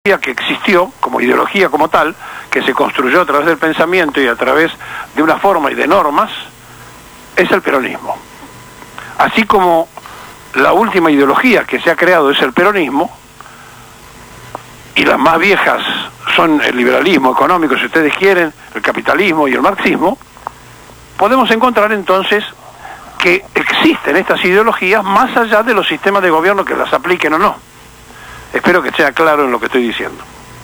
que existió como ideología como tal, que se construyó a través del pensamiento y a través de una forma y de normas, es el peronismo. Así como la última ideología que se ha creado es el peronismo, y las más viejas son el liberalismo económico, si ustedes quieren, el capitalismo y el marxismo, podemos encontrar entonces que existen estas ideologías más allá de los sistemas de gobierno que las apliquen o no. Espero que sea claro en lo que estoy diciendo.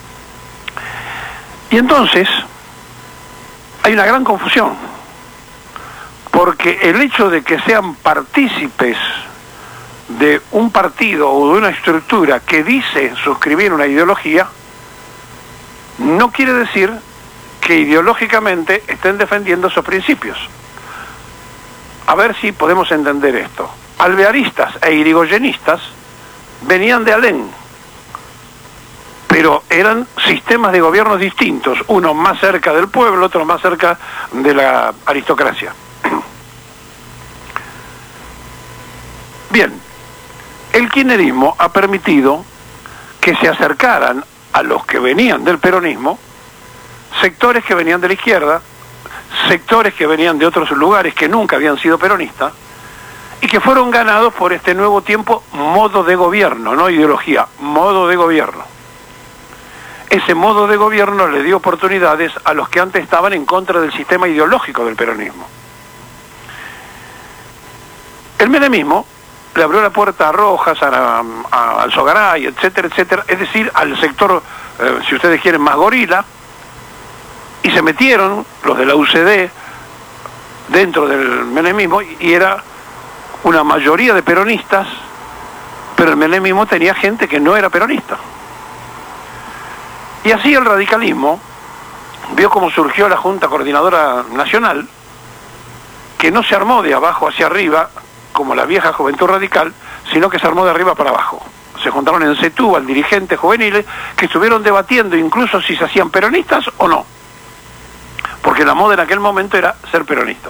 Y entonces, hay una gran confusión, porque el hecho de que sean partícipes de un partido o de una estructura que dice suscribir una ideología, no quiere decir que ideológicamente estén defendiendo esos principios. A ver si podemos entender esto. Alvearistas e irigoyenistas venían de Alem, pero eran sistemas de gobiernos distintos, uno más cerca del pueblo, otro más cerca de la aristocracia. Bien, el kirchnerismo ha permitido que se acercaran a los que venían del peronismo, sectores que venían de la izquierda, sectores que venían de otros lugares que nunca habían sido peronistas, y que fueron ganados por este nuevo tiempo modo de gobierno, no ideología, modo de gobierno. Ese modo de gobierno le dio oportunidades a los que antes estaban en contra del sistema ideológico del peronismo. El menemismo le abrió la puerta a Rojas, a Alzogaray, etcétera, etcétera, es decir, al sector, si ustedes quieren, más gorila, y se metieron los de la UCD dentro del menemismo, y era una mayoría de peronistas, pero el menemismo tenía gente que no era peronista. Y así el radicalismo vio cómo surgió la Junta Coordinadora Nacional, que no se armó de abajo hacia arriba, como la vieja Juventud Radical, sino que se armó de arriba para abajo. Se juntaron en Setúbal dirigentes juveniles que estuvieron debatiendo incluso si se hacían peronistas o no, porque la moda en aquel momento era ser peronista.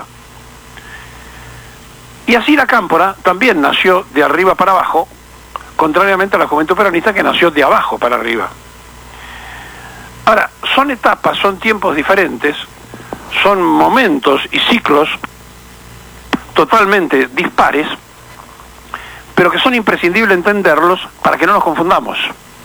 Y así la Cámpora también nació de arriba para abajo, contrariamente a la Juventud Peronista que nació de abajo para arriba. Ahora, son etapas, son tiempos diferentes, son momentos y ciclos totalmente dispares, pero que son imprescindibles entenderlos para que no nos confundamos.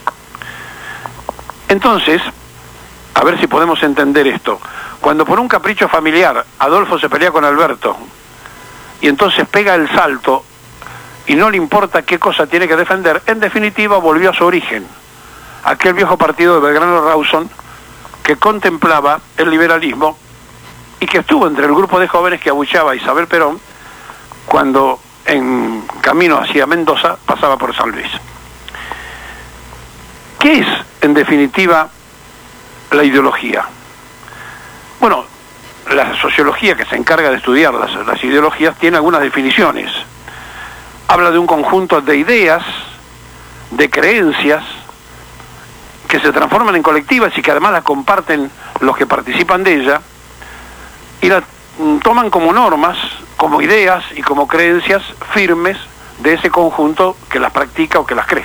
Entonces, a ver si podemos entender esto. Cuando por un capricho familiar Adolfo se pelea con Alberto y entonces pega el salto y no le importa qué cosa tiene que defender, en definitiva volvió a su origen, aquel viejo partido de Belgrano Rawson que contemplaba el liberalismo y que estuvo entre el grupo de jóvenes que abucheaba a Isabel Perón cuando en camino hacia Mendoza pasaba por San Luis. ¿Qué es, en definitiva, la ideología? Bueno, la sociología que se encarga de estudiar las ideologías tiene algunas definiciones. Habla de un conjunto de ideas, de creencias, que se transforman en colectivas y que además las comparten los que participan de ella, y las toman como normas, como ideas y como creencias firmes de ese conjunto que las practica o que las cree.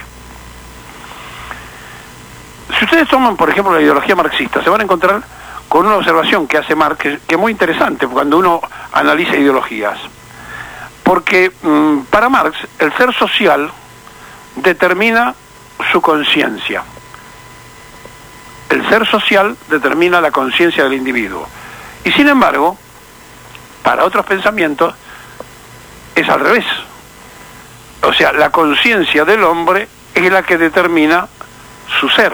Si ustedes toman, por ejemplo, la ideología marxista, se van a encontrar con una observación que hace Marx, que es muy interesante cuando uno analiza ideologías. Porque para Marx, el ser social determina su conciencia. El ser social determina la conciencia del individuo. Y sin embargo, para otros pensamientos, es al revés. O sea, la conciencia del hombre es la que determina su ser.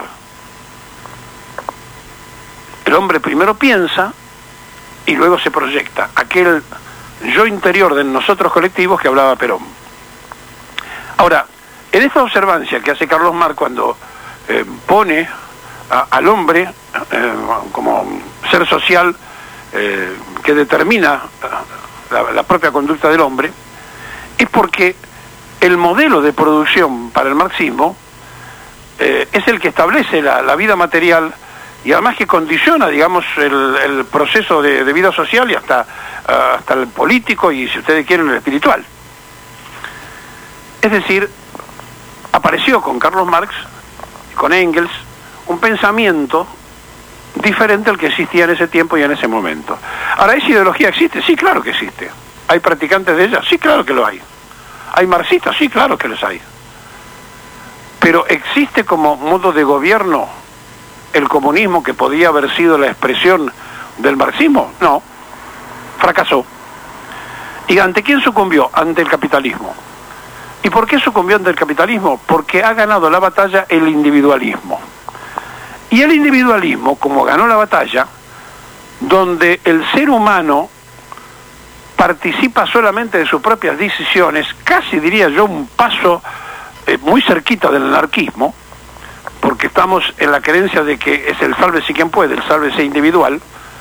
El hombre primero piensa y luego se proyecta. Aquel yo interior de nosotros colectivos que hablaba Perón. Ahora, en esta observancia que hace Carlos Marx cuando pone al hombre como ser social que determina la propia conducta del hombre, es porque el modelo de producción para el marxismo es el que establece la vida material y además que condiciona, digamos, el proceso de vida social y hasta el político y, si ustedes quieren, el espiritual. Es decir, apareció con Carlos Marx, con Engels, un pensamiento diferente al que existía en ese tiempo y en ese momento. Ahora, ¿esa ideología existe? Sí, claro que existe. ¿Hay practicantes de ella? Sí, claro que lo hay. ¿Hay marxistas? Sí, claro que los hay. Pero ¿existe como modo de gobierno el comunismo que podía haber sido la expresión del marxismo? No. Fracasó. ¿Y ante quién sucumbió? Ante el capitalismo. ¿Y por qué sucumbió ante el capitalismo? Porque ha ganado la batalla el individualismo. Y el individualismo, como ganó la batalla, donde el ser humano participa solamente de sus propias decisiones, casi diría yo un paso muy cerquita del anarquismo, porque estamos en la creencia de que es el sálvese quien puede, el sálvese individual.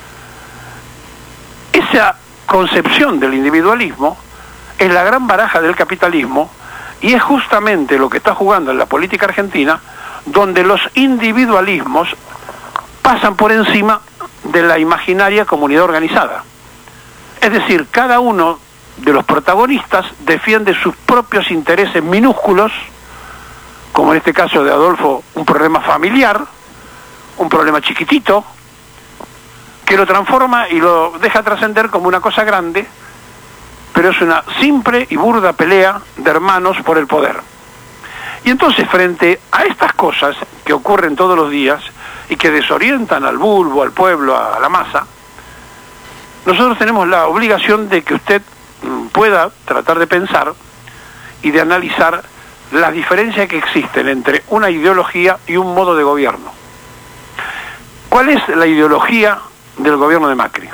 Esa concepción del individualismo es la gran baraja del capitalismo y es justamente lo que está jugando en la política argentina, donde los individualismos pasan por encima de la imaginaria comunidad organizada. Es decir, cada uno de los protagonistas defiende sus propios intereses minúsculos, como en este caso de Adolfo, un problema familiar, un problema chiquitito, que lo transforma y lo deja trascender como una cosa grande, pero es una simple y burda pelea de hermanos por el poder. Y entonces, frente a estas cosas que ocurren todos los días y que desorientan al bulbo, al pueblo, a la masa, nosotros tenemos la obligación de que usted pueda tratar de pensar y de analizar las diferencias que existen entre una ideología y un modo de gobierno. ¿Cuál es la ideología del gobierno de Macri?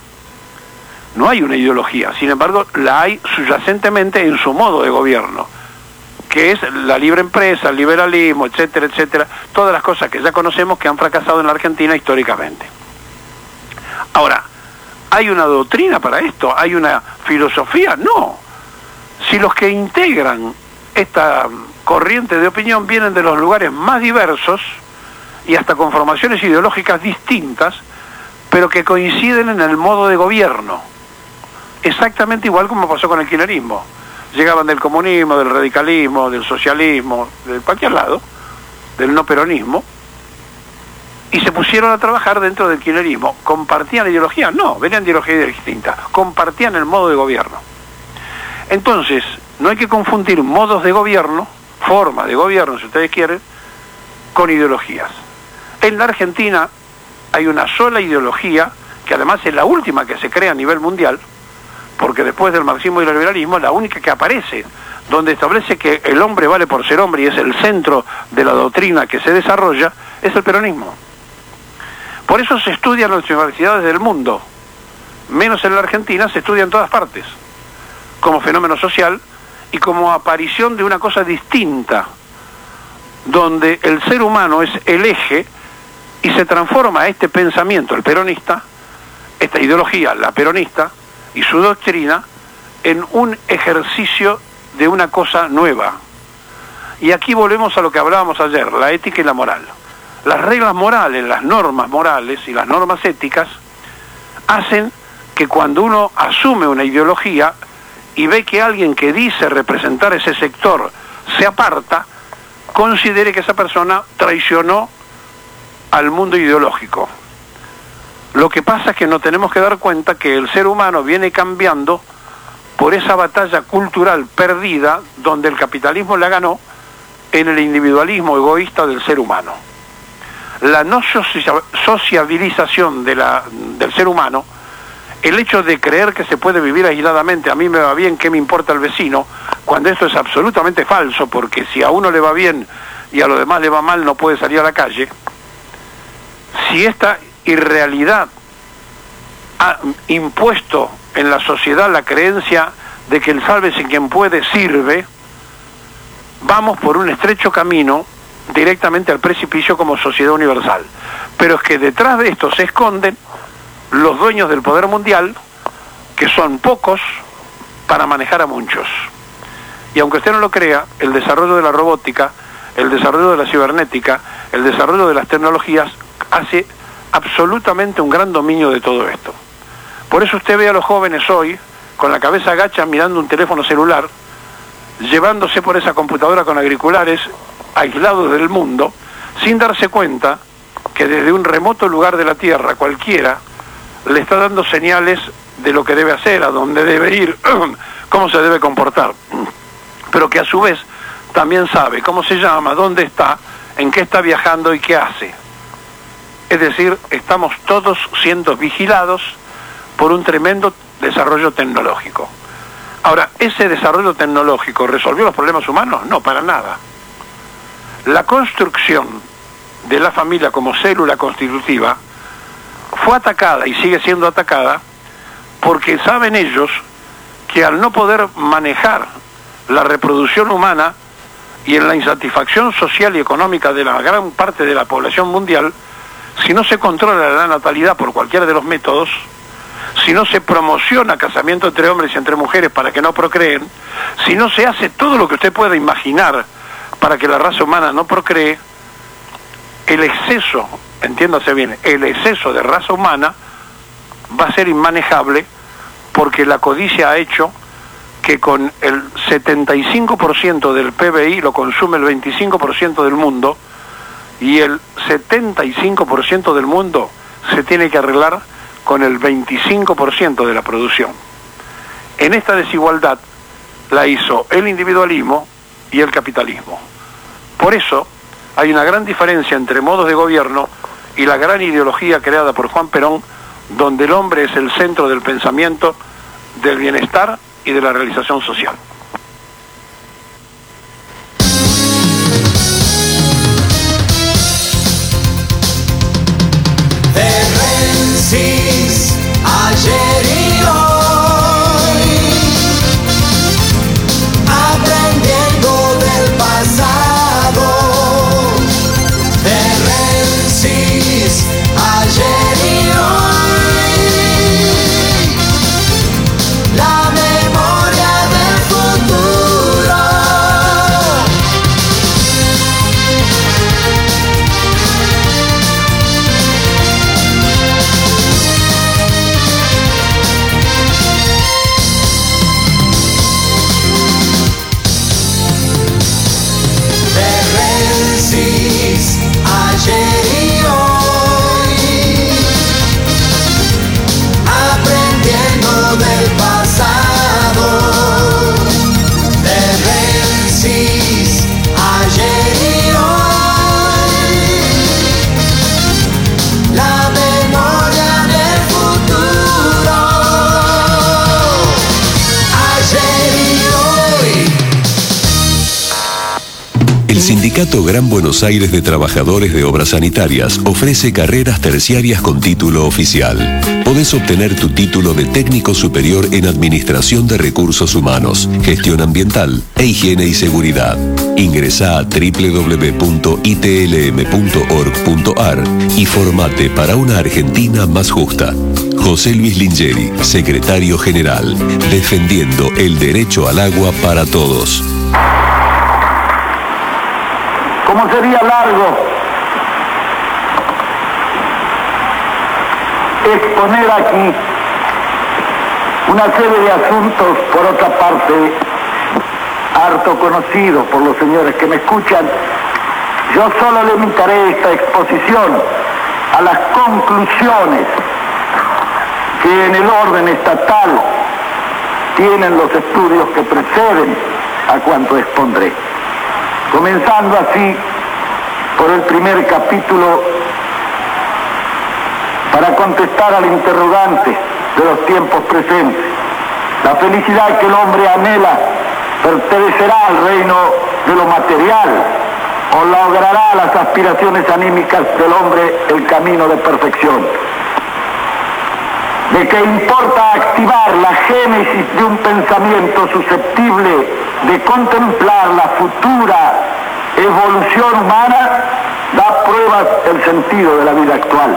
No hay una ideología, sin embargo, la hay subyacentemente en su modo de gobierno, que es la libre empresa, el liberalismo, etcétera, etcétera, todas las cosas que ya conocemos que han fracasado en la Argentina históricamente. Ahora, ¿hay una doctrina para esto? ¿Hay una filosofía? No. Si los que integran esta corriente de opinión vienen de los lugares más diversos y hasta con formaciones ideológicas distintas, pero que coinciden en el modo de gobierno, exactamente igual como pasó con el kirchnerismo. Llegaban del comunismo, del radicalismo, del socialismo, de cualquier lado, del no peronismo, y se pusieron a trabajar dentro del kirchnerismo. ¿Compartían ideología? No, venían de ideologías distintas. Compartían el modo de gobierno. Entonces, no hay que confundir modos de gobierno, formas de gobierno, si ustedes quieren, con ideologías. En la Argentina hay una sola ideología, que además es la última que se crea a nivel mundial, porque después del marxismo y el liberalismo, la única que aparece, donde establece que el hombre vale por ser hombre y es el centro de la doctrina que se desarrolla, es el peronismo. Por eso se estudia en las universidades del mundo, menos en la Argentina, se estudia en todas partes, como fenómeno social y como aparición de una cosa distinta, donde el ser humano es el eje y se transforma este pensamiento, el peronista, esta ideología, la peronista, y su doctrina, en un ejercicio de una cosa nueva. Y aquí volvemos a lo que hablábamos ayer, la ética y la moral. Las reglas morales, las normas morales y las normas éticas hacen que cuando uno asume una ideología y ve que alguien que dice representar ese sector se aparta, considere que esa persona traicionó al mundo ideológico. Lo que pasa es que nos tenemos que dar cuenta que el ser humano viene cambiando por esa batalla cultural perdida donde el capitalismo la ganó en el individualismo egoísta del ser humano. La no sociabilización del ser humano, el hecho de creer que se puede vivir aisladamente, a mí me va bien, ¿qué me importa el vecino? Cuando esto es absolutamente falso, porque si a uno le va bien y a los demás le va mal, no puede salir a la calle. Si esta irrealidad ha impuesto en la sociedad la creencia de que el sálvese quien puede sirve, vamos por un estrecho camino directamente al precipicio como sociedad universal. Pero es que detrás de esto se esconden los dueños del poder mundial, que son pocos para manejar a muchos. Y aunque usted no lo crea, el desarrollo de la robótica, el desarrollo de la cibernética, el desarrollo de las tecnologías hace absolutamente un gran dominio de todo esto. Por eso usted ve a los jóvenes hoy con la cabeza agacha mirando un teléfono celular, llevándose por esa computadora con auriculares, aislados del mundo, sin darse cuenta que desde un remoto lugar de la Tierra cualquiera le está dando señales de lo que debe hacer, a dónde debe ir, cómo se debe comportar, pero que a su vez también sabe cómo se llama, dónde está, en qué está viajando y qué hace. Es decir, estamos todos siendo vigilados por un tremendo desarrollo tecnológico. Ahora, ¿ese desarrollo tecnológico resolvió los problemas humanos? No, para nada. La construcción de la familia como célula constitutiva fue atacada y sigue siendo atacada porque saben ellos que al no poder manejar la reproducción humana y en la insatisfacción social y económica de la gran parte de la población mundial, si no se controla la natalidad por cualquiera de los métodos, si no se promociona casamiento entre hombres y entre mujeres para que no procreen, si no se hace todo lo que usted pueda imaginar para que la raza humana no procree, el exceso, entiéndase bien, el exceso de raza humana va a ser inmanejable porque la codicia ha hecho que con el 75% del PBI lo consume el 25% del mundo y el 75% del mundo se tiene que arreglar con el 25% de la producción. En esta desigualdad la hizo el individualismo y el capitalismo. Por eso hay una gran diferencia entre modos de gobierno y la gran ideología creada por Juan Perón, donde el hombre es el centro del pensamiento, del bienestar y de la realización social. Ayer y hoy, aprendiendo del pasado, de Rensis, ayer y hoy, la memoria del futuro. Ayer y hoy, aprendiendo del pasado, de Rensis, ayer y hoy, la memoria del futuro, ayer y hoy. El Sindicato Gran Buenos Aires de Trabajadores de Obras Sanitarias ofrece carreras terciarias con título oficial. Podés obtener tu título de técnico superior en Administración de Recursos Humanos, Gestión Ambiental e Higiene y Seguridad. Ingresá a www.itlm.org.ar y formate para una Argentina más justa. José Luis Lingeri, Secretario General, defendiendo el derecho al agua para todos. Como sería largo exponer aquí una serie de asuntos, por otra parte, harto conocidos por los señores que me escuchan, yo solo limitaré esta exposición a las conclusiones que en el orden estatal tienen los estudios que preceden a cuanto expondré. Comenzando así por el primer capítulo, para contestar al interrogante de los tiempos presentes. La felicidad que el hombre anhela pertenecerá al reino de lo material o logrará las aspiraciones anímicas del hombre el camino de perfección. ¿De qué importa activar la génesis de un pensamiento susceptible de contemplar la futura evolución humana? Da pruebas el sentido de la vida actual.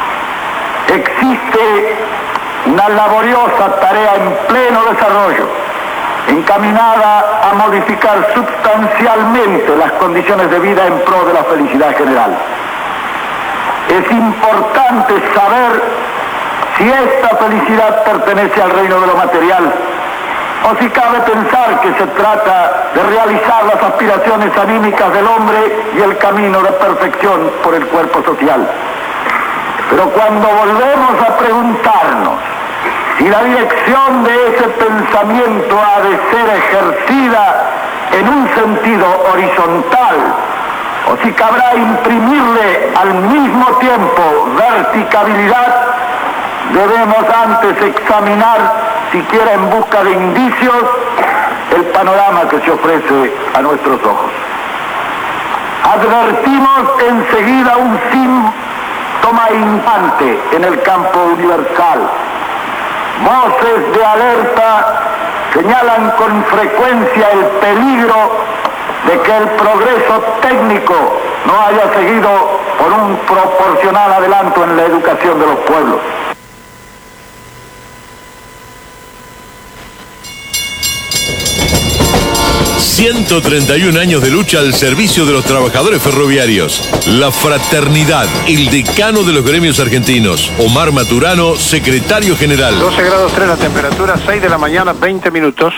Existe una laboriosa tarea en pleno desarrollo, encaminada a modificar sustancialmente las condiciones de vida en pro de la felicidad general. Es importante saber si esta felicidad pertenece al reino de lo material o si cabe pensar que se trata de realizar las aspiraciones anímicas del hombre y el camino de perfección por el cuerpo social. Pero cuando volvemos a preguntarnos si la dirección de ese pensamiento ha de ser ejercida en un sentido horizontal, o si cabrá imprimirle al mismo tiempo verticalidad, debemos antes examinar, siquiera en busca de indicios, el panorama que se ofrece a nuestros ojos. Advertimos enseguida un síntoma infante en el campo universal. Voces de alerta señalan con frecuencia el peligro de que el progreso técnico no haya seguido por un proporcional adelanto en la educación de los pueblos. ...131 años de lucha al servicio de los trabajadores ferroviarios. La Fraternidad, el decano de los gremios argentinos. Omar Maturano, secretario general. 12 grados 3 la temperatura, 6 de la mañana, 20 minutos.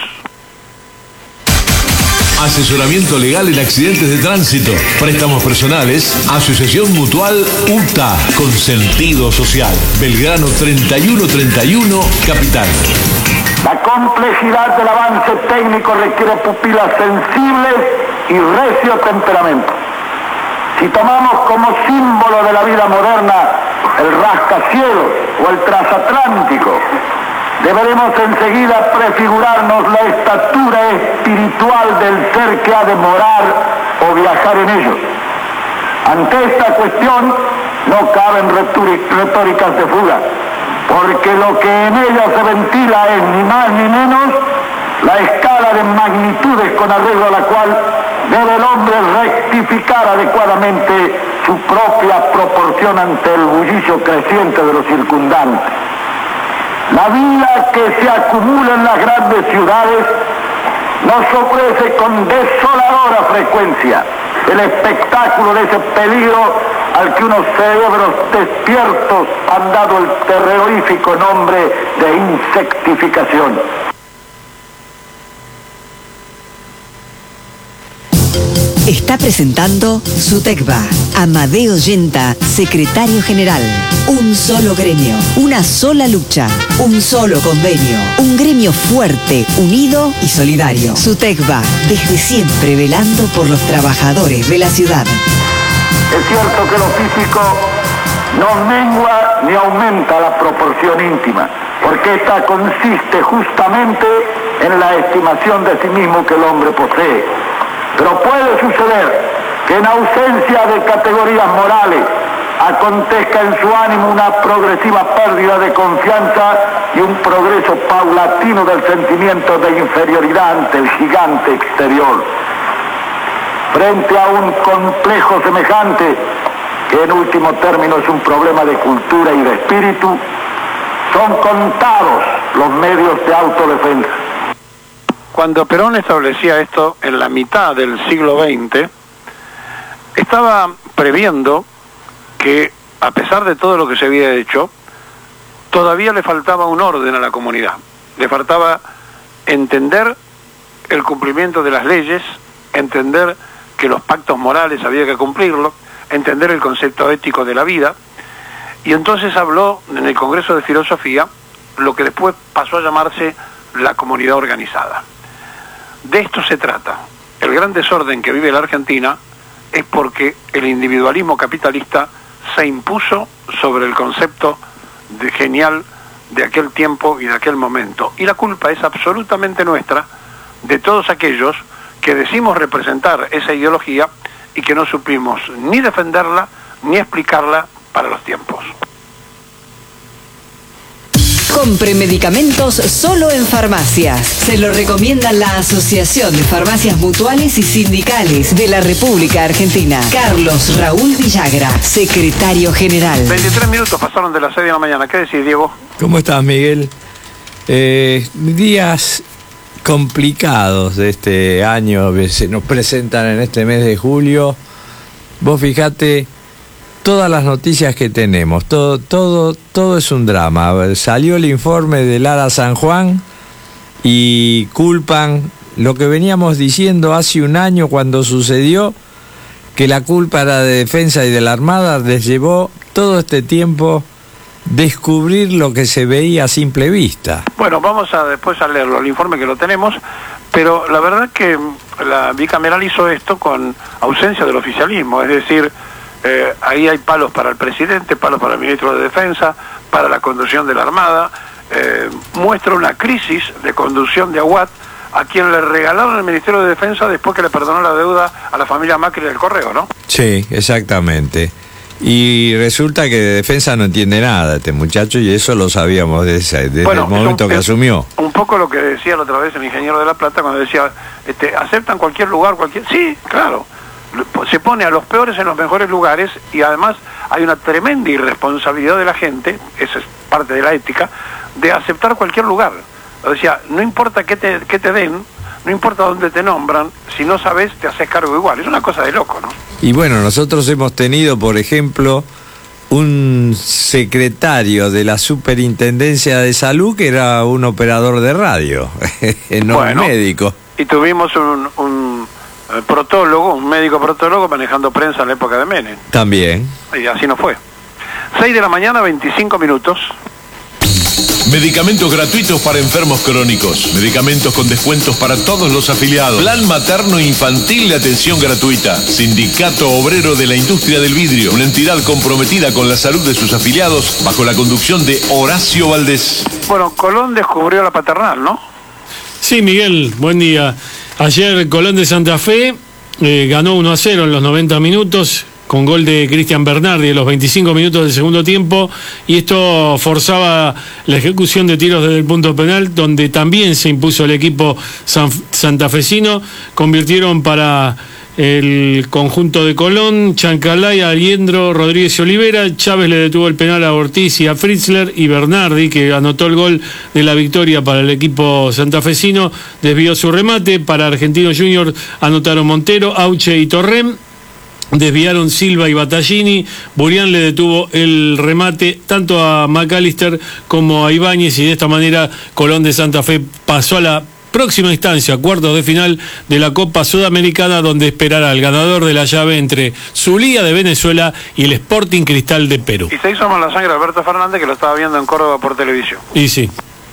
Asesoramiento legal en accidentes de tránsito. Préstamos personales. Asociación Mutual UTA. Con sentido social. Belgrano 3131, Capital. La complejidad del avance técnico requiere pupilas sensibles y recio temperamento. Si tomamos como símbolo de la vida moderna el rascacielos o el transatlántico, deberemos enseguida prefigurarnos la estatura espiritual del ser que ha de morar o viajar en ellos. Ante esta cuestión no caben retóricas de fuga, porque lo que en ella se ventila es ni más ni menos la escala de magnitudes con arreglo a la cual debe el hombre rectificar adecuadamente su propia proporción ante el bullicio creciente de los circundantes. La vida que se acumula en las grandes ciudades nos ofrece con desoladora frecuencia el espectáculo de ese peligro al que unos cerebros despiertos han dado el terrorífico nombre de insectificación. Está presentando SUTECBA. Amadeo Yenta, secretario general. Un solo gremio, una sola lucha, un solo convenio. Un gremio fuerte, unido y solidario. SUTECBA, desde siempre velando por los trabajadores de la ciudad. Es cierto que lo físico no mengua ni aumenta la proporción íntima, porque esta consiste justamente en la estimación de sí mismo que el hombre posee. Pero puede suceder que en ausencia de categorías morales acontezca en su ánimo una progresiva pérdida de confianza y un progreso paulatino del sentimiento de inferioridad ante el gigante exterior. Frente a un complejo semejante, que en último término es un problema de cultura y de espíritu, son contados los medios de autodefensa. Cuando Perón establecía esto en la mitad del siglo XX, estaba previendo que, a pesar de todo lo que se había hecho, todavía le faltaba un orden a la comunidad. Le faltaba entender el cumplimiento de las leyes, entender que los pactos morales había que cumplirlos, entender el concepto ético de la vida, y entonces habló en el Congreso de Filosofía lo que después pasó a llamarse la comunidad organizada. De esto se trata. El gran desorden que vive la Argentina es porque el individualismo capitalista se impuso sobre el concepto genial de aquel tiempo y de aquel momento. Y la culpa es absolutamente nuestra, de todos aquellos que decimos representar esa ideología y que no supimos ni defenderla ni explicarla para los tiempos. Compre medicamentos solo en farmacias. Se lo recomienda la Asociación de Farmacias Mutuales y Sindicales de la República Argentina. Carlos Raúl Villagra, secretario general. 23 minutos pasaron de las 6 de la mañana. ¿Qué decís, Diego? ¿Cómo estás, Miguel? Días complicados de este año que se nos presentan en este mes de julio. Vos fijate todas las noticias que tenemos, todo es un drama. Salió el informe de Lara San Juan y culpan lo que veníamos diciendo hace un año cuando sucedió, que la culpa era de Defensa y de la Armada. Les llevó todo este tiempo descubrir lo que se veía a simple vista. Bueno, vamos después a leerlo, el informe que lo tenemos, pero la verdad que la bicameral hizo esto con ausencia del oficialismo, es decir, ahí hay palos para el presidente, palos para el ministro de Defensa, para la conducción de la Armada, muestra una crisis de conducción de Aguad, a quien le regalaron el Ministerio de Defensa después que le perdonó la deuda a la familia Macri del Correo, ¿no? Sí, exactamente. Y resulta que de Defensa no entiende nada este muchacho, y eso lo sabíamos desde el momento que asumió. Un poco lo que decía la otra vez el ingeniero de La Plata cuando decía, aceptan cualquier lugar, sí, claro, se pone a los peores en los mejores lugares, y además hay una tremenda irresponsabilidad de la gente, esa es parte de la ética, de aceptar cualquier lugar. O sea, no importa qué te den, no importa dónde te nombran, si no sabes, te haces cargo igual. Es una cosa de loco, ¿no? Y bueno, nosotros hemos tenido, por ejemplo, un secretario de la Superintendencia de Salud que era un operador de radio, no un médico. Y tuvimos un protólogo, un médico protólogo manejando prensa en la época de Menem. También. Y así no fue. 6 de la mañana, 25 minutos. Medicamentos gratuitos para enfermos crónicos. Medicamentos con descuentos para todos los afiliados. Plan materno infantil de atención gratuita. Sindicato Obrero de la Industria del Vidrio. Una entidad comprometida con la salud de sus afiliados bajo la conducción de Horacio Valdés. Bueno, Colón descubrió la paternal, ¿no? Sí, Miguel, buen día. Ayer Colón de Santa Fe ganó 1-0 en los 90 minutos. Con gol de Cristian Bernardi en los 25 minutos del segundo tiempo, y esto forzaba la ejecución de tiros desde el punto penal, donde también se impuso el equipo santafesino. Convirtieron para el conjunto de Colón Chancalay, Aliendro, Rodríguez y Olivera. Chávez le detuvo el penal a Ortiz y a Fritzler, y Bernardi, que anotó el gol de la victoria para el equipo santafesino, desvió su remate. Para Argentino Junior anotaron Montero, Auche y Torrem. Desviaron Silva y Battaglini. Burián le detuvo el remate tanto a McAllister como a Ibáñez, y de esta manera Colón de Santa Fe pasó a la próxima instancia, cuartos de final de la Copa Sudamericana, donde esperará el ganador de la llave entre Zulia de Venezuela y el Sporting Cristal de Perú. Y se hizo más la sangre Alberto Fernández, que lo estaba viendo en Córdoba por televisión. Y sí.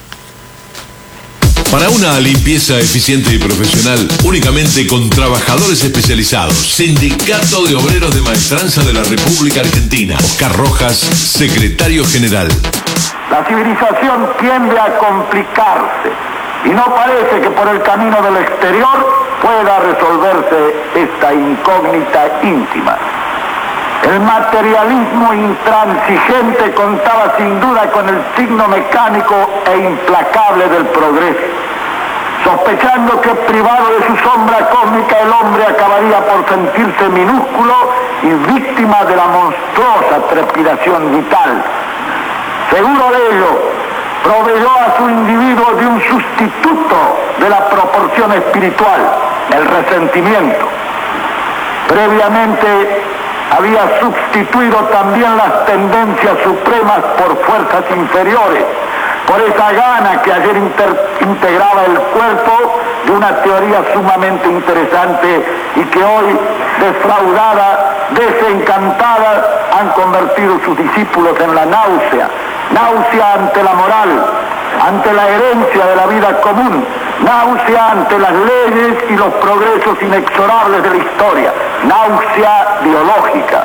Para una limpieza eficiente y profesional, únicamente con trabajadores especializados. Sindicato de Obreros de Maestranza de la República Argentina. Oscar Rojas, secretario general. La civilización tiende a complicarse y no parece que por el camino del exterior pueda resolverse esta incógnita íntima. El materialismo intransigente contaba sin duda con el signo mecánico e implacable del progreso. Sospechando que privado de su sombra cósmica el hombre acabaría por sentirse minúsculo y víctima de la monstruosa trepidación vital. Seguro de ello, proveyó a su individuo de un sustituto de la proporción espiritual, el resentimiento. Previamente había sustituido también las tendencias supremas por fuerzas inferiores, por esa gana que ayer integraba el cuerpo de una teoría sumamente interesante y que hoy, defraudada, desencantada, han convertido sus discípulos en la náusea. Náusea ante la moral, ante la herencia de la vida común, náusea ante las leyes y los progresos inexorables de la historia, náusea biológica.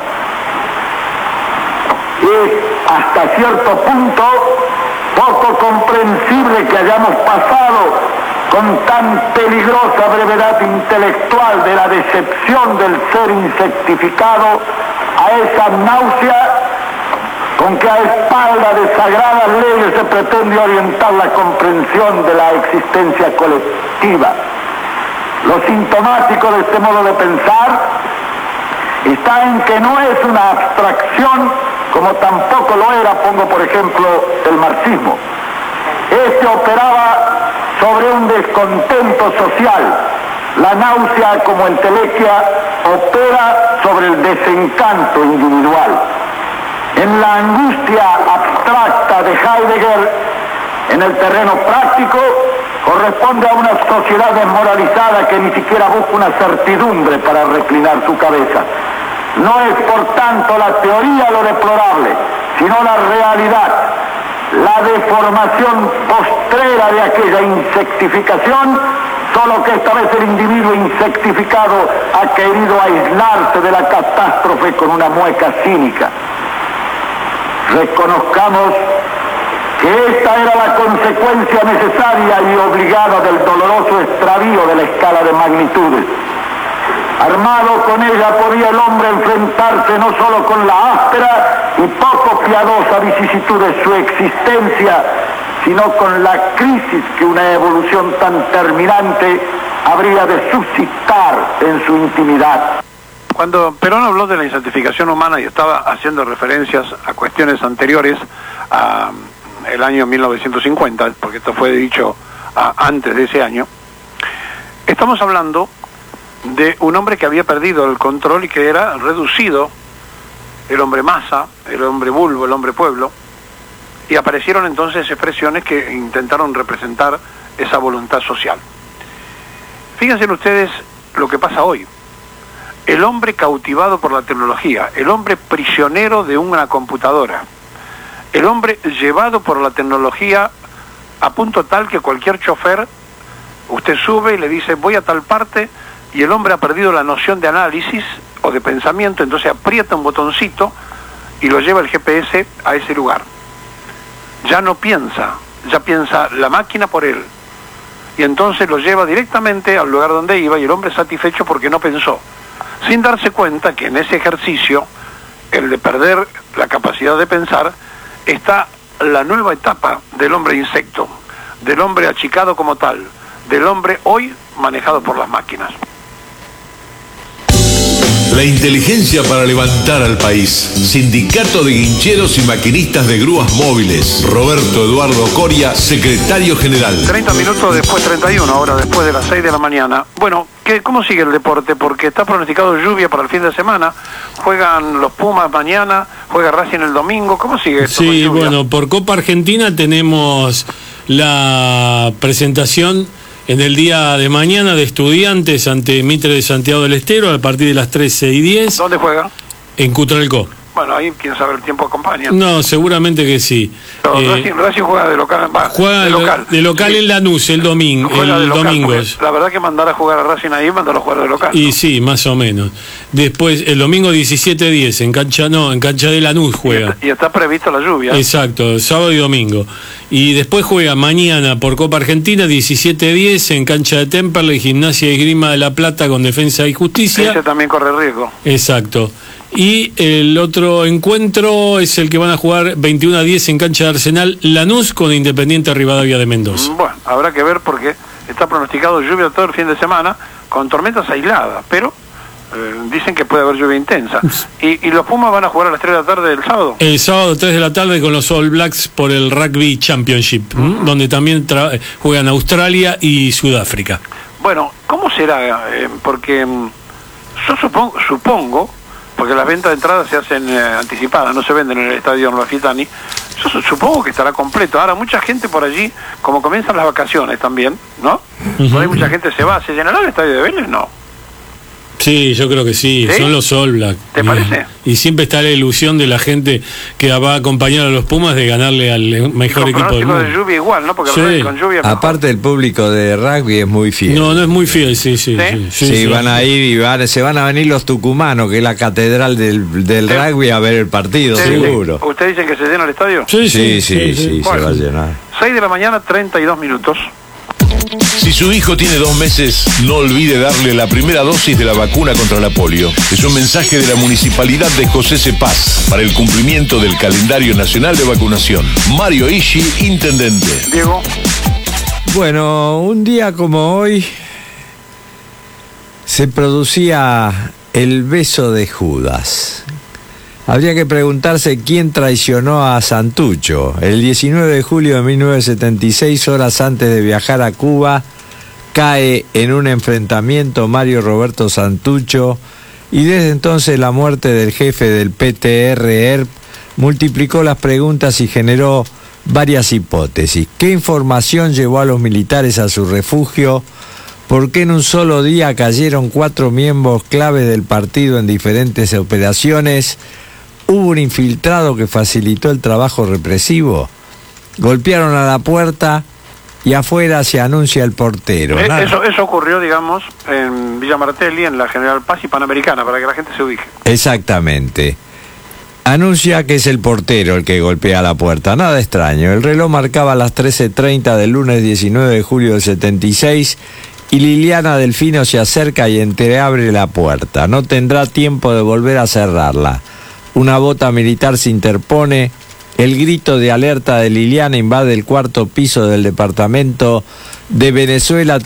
Es hasta cierto punto poco comprensible que hayamos pasado con tan peligrosa brevedad intelectual de la decepción del ser insectificado a esa náusea con que a espalda de sagradas leyes se pretende orientar la comprensión de la existencia colectiva. Lo sintomático de este modo de pensar está en que no es una abstracción, como tampoco lo era, pongo por ejemplo, el marxismo. Este operaba sobre un descontento social. La náusea, como entelequia, opera sobre el desencanto individual. En la angustia abstracta de Heidegger, en el terreno práctico, corresponde a una sociedad desmoralizada que ni siquiera busca una certidumbre para reclinar su cabeza. No es por tanto la teoría lo deplorable, sino la realidad, la deformación postrera de aquella insectificación, solo que esta vez el individuo insectificado ha querido aislarse de la catástrofe con una mueca cínica. Reconozcamos que esta era la consecuencia necesaria y obligada del doloroso extravío de la escala de magnitudes. Armado con ella podía el hombre enfrentarse no solo con la áspera y poco piadosa vicisitud de su existencia, sino con la crisis que una evolución tan terminante habría de suscitar en su intimidad. Cuando Perón habló de la insectificación humana y estaba haciendo referencias a cuestiones anteriores a el año 1950, porque esto fue dicho antes de ese año, estamos hablando de un hombre que había perdido el control y que era reducido, el hombre masa, el hombre vulvo, el hombre pueblo, y aparecieron entonces expresiones que intentaron representar esa voluntad social. Fíjense ustedes lo que pasa hoy. El hombre cautivado por la tecnología, el hombre prisionero de una computadora, el hombre llevado por la tecnología a punto tal que cualquier chofer, usted sube y le dice voy a tal parte, y el hombre ha perdido la noción de análisis o de pensamiento, entonces aprieta un botoncito y lo lleva el GPS a ese lugar. Ya no piensa, ya piensa la máquina por él, y entonces lo lleva directamente al lugar donde iba, y el hombre satisfecho porque no pensó, sin darse cuenta que en ese ejercicio, el de perder la capacidad de pensar, está la nueva etapa del hombre insecto, del hombre achicado como tal, del hombre hoy manejado por las máquinas. La inteligencia para levantar al país. Sindicato de Guincheros y Maquinistas de Grúas Móviles. Roberto Eduardo Coria, secretario general. 30 minutos después, 31, ahora después de las 6 de la mañana. Bueno, ¿cómo sigue el deporte? Porque está pronosticado lluvia para el fin de semana. Juegan los Pumas mañana, juega Racing el domingo. ¿Cómo sigue esto? Sí, bueno, por Copa Argentina tenemos la presentación en el día de mañana de Estudiantes ante Mitre de Santiago del Estero a partir de las 13:10. ¿Dónde juega? En Cutralcó. Bueno, ahí quién sabe el tiempo acompaña. No, seguramente que sí. Racing juega de local. Juega de local sí. En Lanús el domingo. La verdad que mandar a jugar a Racing ahí, mandar a jugar de local. Y ¿no? Sí, más o menos. Después, el domingo 17:10, en cancha de Lanús juega. Y está previsto la lluvia. Exacto, sábado y domingo. Y después juega mañana por Copa Argentina, 17:10, en cancha de Temperley, Gimnasia y Esgrima de La Plata con Defensa y Justicia. Ese también corre riesgo. Exacto. Y el otro encuentro es el que van a jugar 21:10 en cancha de Arsenal, Lanús con Independiente Rivadavia de Mendoza. Bueno, habrá que ver porque está pronosticado lluvia todo el fin de semana con tormentas aisladas, pero dicen que puede haber lluvia intensa. ¿Y los Pumas van a jugar a las 3 de la tarde del sábado? El sábado 3 de la tarde con los All Blacks por el Rugby Championship, donde también juegan Australia y Sudáfrica. Bueno, ¿cómo será? Porque yo supongo, porque las ventas de entradas se hacen anticipadas, no se venden en el estadio Amalfitani, yo supongo que estará completo. Ahora, mucha gente por allí, como comienzan las vacaciones también, ¿no? Por ahí mucha gente se va. ¿Se llenará el estadio de Vélez? No. Sí, yo creo que sí, ¿sí? Son los All Black. ¿Te parece? Y siempre está la ilusión de la gente que va a acompañar a los Pumas de ganarle al mejor equipo del mundo. De lluvia igual, ¿no? Porque sí. Con lluvia aparte el público de rugby es muy fiel. No es muy fiel, sí. Van a ir y se van a venir los tucumanos, que es la catedral del rugby, a ver el partido, seguro. ¿Usted dice que se llena el estadio? Sí, se va a llenar. 6 de la mañana, 32 minutos. Si su hijo tiene 2 meses, no olvide darle la primera dosis de la vacuna contra la polio. Es un mensaje de la Municipalidad de José Cepaz para el cumplimiento del calendario nacional de vacunación. Mario Ishi, intendente. Diego. Bueno, un día como hoy se producía el beso de Judas. Habría que preguntarse quién traicionó a Santucho. El 19 de julio de 1976, horas antes de viajar a Cuba, cae en un enfrentamiento Mario Roberto Santucho, y desde entonces la muerte del jefe del PTR ERP multiplicó las preguntas y generó varias hipótesis. ¿Qué información llevó a los militares a su refugio? ¿Por qué en un solo día cayeron 4 miembros clave del partido en diferentes operaciones? ¿Hubo un infiltrado que facilitó el trabajo represivo? Golpearon a la puerta y afuera se anuncia el portero. Eso ocurrió, digamos, en Villa Martelli, en la General Paz y Panamericana, para que la gente se ubique. Exactamente. Anuncia que es el portero el que golpea la puerta. Nada extraño. El reloj marcaba las 13:30 del lunes 19 de julio del 76 y Liliana Delfino se acerca y entreabre la puerta. No tendrá tiempo de volver a cerrarla. Una bota militar se interpone. El grito de alerta de Liliana invade el 4º piso del departamento de Venezuela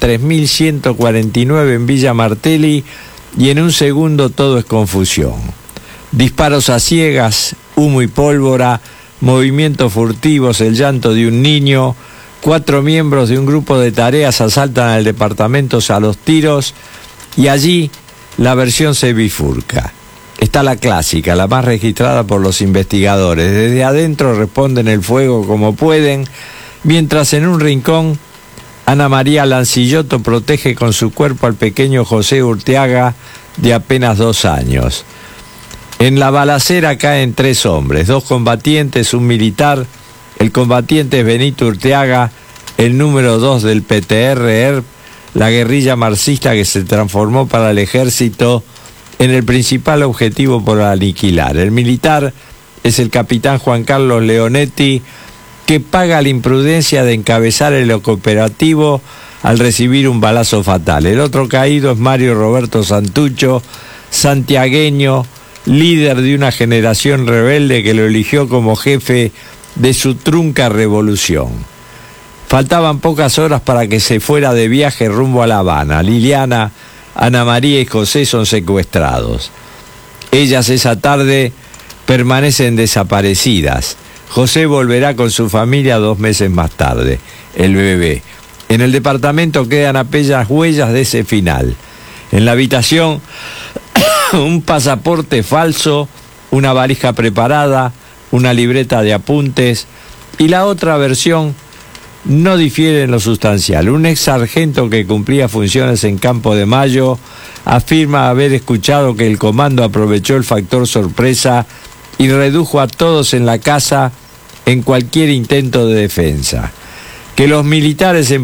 3149 en Villa Martelli y en un segundo todo es confusión. Disparos a ciegas, humo y pólvora, movimientos furtivos, el llanto de un niño. 4 miembros de un grupo de tareas asaltan al departamento a los tiros y allí la versión se bifurca. Está la clásica, la más registrada por los investigadores. Desde adentro responden el fuego como pueden, mientras en un rincón Ana María Lancillotto protege con su cuerpo al pequeño José Urteaga de apenas 2 años. En la balacera caen 3 hombres, 2 combatientes, un militar. El combatiente es Benito Urteaga, el número 2 del PTR, la guerrilla marxista que se transformó para el ejército en el principal objetivo por aniquilar. El militar es el capitán Juan Carlos Leonetti, que paga la imprudencia de encabezar el operativo al recibir un balazo fatal. El otro caído es Mario Roberto Santucho, santiagueño, líder de una generación rebelde que lo eligió como jefe de su trunca revolución. Faltaban pocas horas para que se fuera de viaje rumbo a La Habana. Liliana, Ana María y José son secuestrados. Ellas esa tarde permanecen desaparecidas. José volverá con su familia 2 meses más tarde, el bebé. En el departamento quedan apenas huellas de ese final. En la habitación, un pasaporte falso, una valija preparada, una libreta de apuntes y la otra versión no difiere en lo sustancial. Un ex sargento que cumplía funciones en Campo de Mayo afirma haber escuchado que el comando aprovechó el factor sorpresa y redujo a todos en la casa en cualquier intento de defensa. Que los militares en